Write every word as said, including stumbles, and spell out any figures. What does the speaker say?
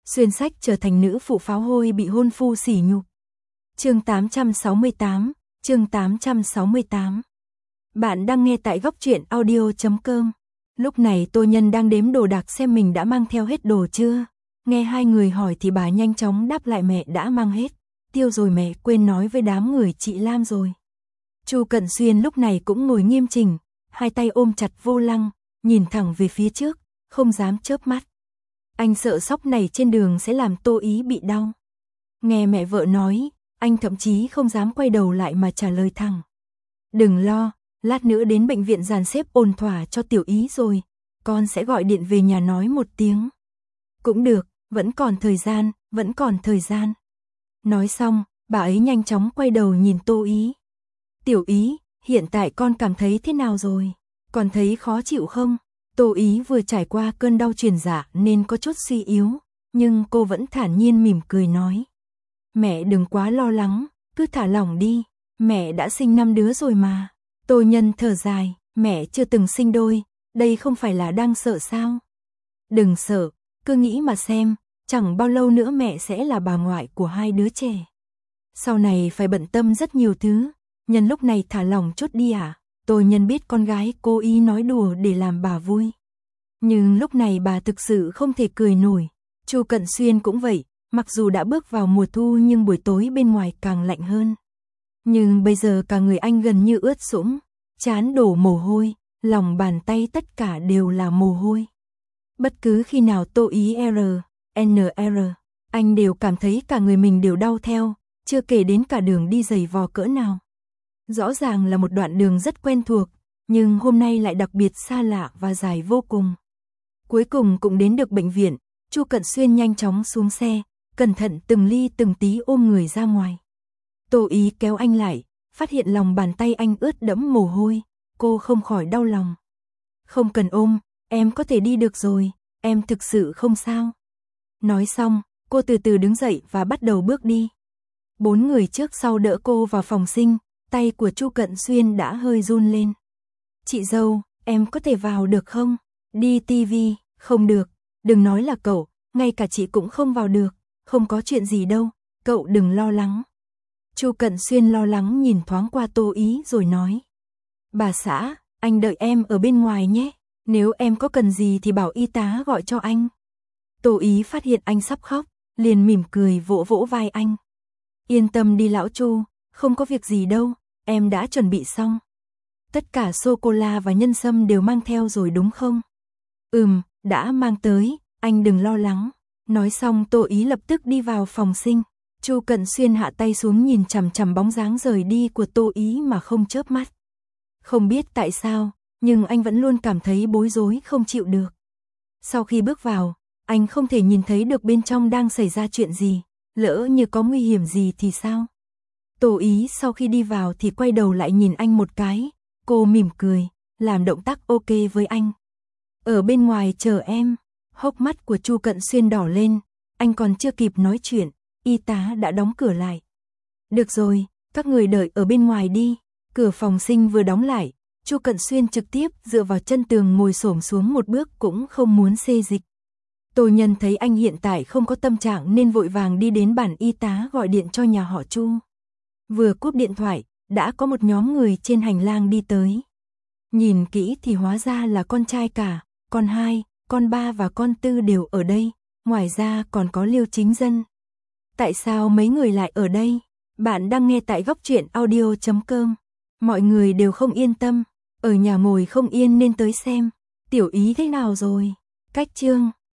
xuyên sách trở thành nữ phụ pháo hôi bị hôn phu sỉ nhục. Chương tám trăm sáu mươi tám, chương tám trăm sáu mươi tám. Bạn đang nghe tại góc truyện audio chấm com. Lúc này Tô Nhân đang đếm đồ đạc xem mình đã mang theo hết đồ chưa. Nghe hai người hỏi thì bà nhanh chóng đáp lại mẹ đã mang hết. Tiêu rồi mẹ, quên nói với đám người chị Lam rồi. Chu Cận Xuyên lúc này cũng ngồi nghiêm chỉnh, hai tay ôm chặt vô lăng, nhìn thẳng về phía trước, không dám chớp mắt. Anh sợ sóc này trên đường sẽ làm Tô Ý bị đau. Nghe mẹ vợ nói, anh thậm chí không dám quay đầu lại mà trả lời thẳng. Đừng lo, lát nữa đến bệnh viện dàn xếp ổn thỏa cho Tiểu Ý rồi, con sẽ gọi điện về nhà nói một tiếng. Cũng được, vẫn còn thời gian, vẫn còn thời gian. Nói xong, bà ấy nhanh chóng quay đầu nhìn Tô Ý. Tiểu Ý, hiện tại con cảm thấy thế nào rồi? Còn thấy khó chịu không? Tô Ý vừa trải qua cơn đau truyền dạ nên có chút suy yếu, nhưng cô vẫn thản nhiên mỉm cười nói. Mẹ đừng quá lo lắng, cứ thả lỏng đi, mẹ đã sinh năm đứa rồi mà. Tô Nhân thở dài, mẹ chưa từng sinh đôi, đây không phải là đang sợ sao? Đừng sợ, cứ nghĩ mà xem, chẳng bao lâu nữa mẹ sẽ là bà ngoại của hai đứa trẻ. Sau này phải bận tâm rất nhiều thứ, nhân lúc này thả lỏng chút đi à? Tô Nhân biết con gái cố ý nói đùa để làm bà vui. Nhưng lúc này bà thực sự không thể cười nổi. Chu Cận Xuyên cũng vậy, mặc dù đã bước vào mùa thu nhưng buổi tối bên ngoài càng lạnh hơn. Nhưng bây giờ cả người anh gần như ướt sũng, trán đổ mồ hôi, lòng bàn tay tất cả đều là mồ hôi. Bất cứ khi nào Tô Ý R, N R, anh đều cảm thấy cả người mình đều đau theo, chưa kể đến cả đường đi giày vò cỡ nào. Rõ ràng là một đoạn đường rất quen thuộc, nhưng hôm nay lại đặc biệt xa lạ và dài vô cùng. Cuối cùng cũng đến được bệnh viện, Chu Cận Xuyên nhanh chóng xuống xe, cẩn thận từng ly từng tí ôm người ra ngoài. Tô Ý kéo anh lại, phát hiện lòng bàn tay anh ướt đẫm mồ hôi, cô không khỏi đau lòng. Không cần ôm, em có thể đi được rồi, em thực sự không sao. Nói xong, cô từ từ đứng dậy và bắt đầu bước đi. Bốn người trước sau đỡ cô vào phòng sinh, tay của Chu Cận Xuyên đã hơi run lên. Chị dâu, em có thể vào được không? Đi tivi, không được, đừng nói là cậu, ngay cả chị cũng không vào được, không có chuyện gì đâu, cậu đừng lo lắng. Chu Cận Xuyên lo lắng nhìn thoáng qua Tô Ý rồi nói. Bà xã, anh đợi em ở bên ngoài nhé, nếu em có cần gì thì bảo y tá gọi cho anh. Tô Ý phát hiện anh sắp khóc, liền mỉm cười vỗ vỗ vai anh. Yên tâm đi lão Chu, không có việc gì đâu, em đã chuẩn bị xong. Tất cả sô-cô-la và nhân sâm đều mang theo rồi đúng không? Ừm, đã mang tới, anh đừng lo lắng. Nói xong Tô Ý lập tức đi vào phòng sinh. Chu Cận Xuyên hạ tay xuống nhìn chằm chằm bóng dáng rời đi của Tô Ý mà không chớp mắt. Không biết tại sao, nhưng anh vẫn luôn cảm thấy bối rối không chịu được. Sau khi bước vào, anh không thể nhìn thấy được bên trong đang xảy ra chuyện gì, lỡ như có nguy hiểm gì thì sao? Tô Ý sau khi đi vào thì quay đầu lại nhìn anh một cái, cô mỉm cười, làm động tác ok với anh. Ở bên ngoài chờ em. Hốc mắt của Chu Cận Xuyên đỏ lên, anh còn chưa kịp nói chuyện, y tá đã đóng cửa lại. Được rồi, các người đợi ở bên ngoài đi. Cửa phòng sinh vừa đóng lại, Chu Cận Xuyên trực tiếp dựa vào chân tường ngồi xổm xuống một bước cũng không muốn xê dịch. Tô Nhân thấy anh hiện tại không có tâm trạng nên vội vàng đi đến bản y tá gọi điện cho nhà họ Chu. Vừa cúp điện thoại, đã có một nhóm người trên hành lang đi tới. Nhìn kỹ thì hóa ra là con trai cả, con hai, con ba và con tư đều ở đây, ngoài ra còn có Liêu Chính Dân. Tại sao mấy người lại ở đây? Bạn đang nghe tại góc truyện audio chấm com. Mọi người đều không yên tâm, ở nhà ngồi không yên nên tới xem. Tiểu Ý thế nào rồi? Cách chương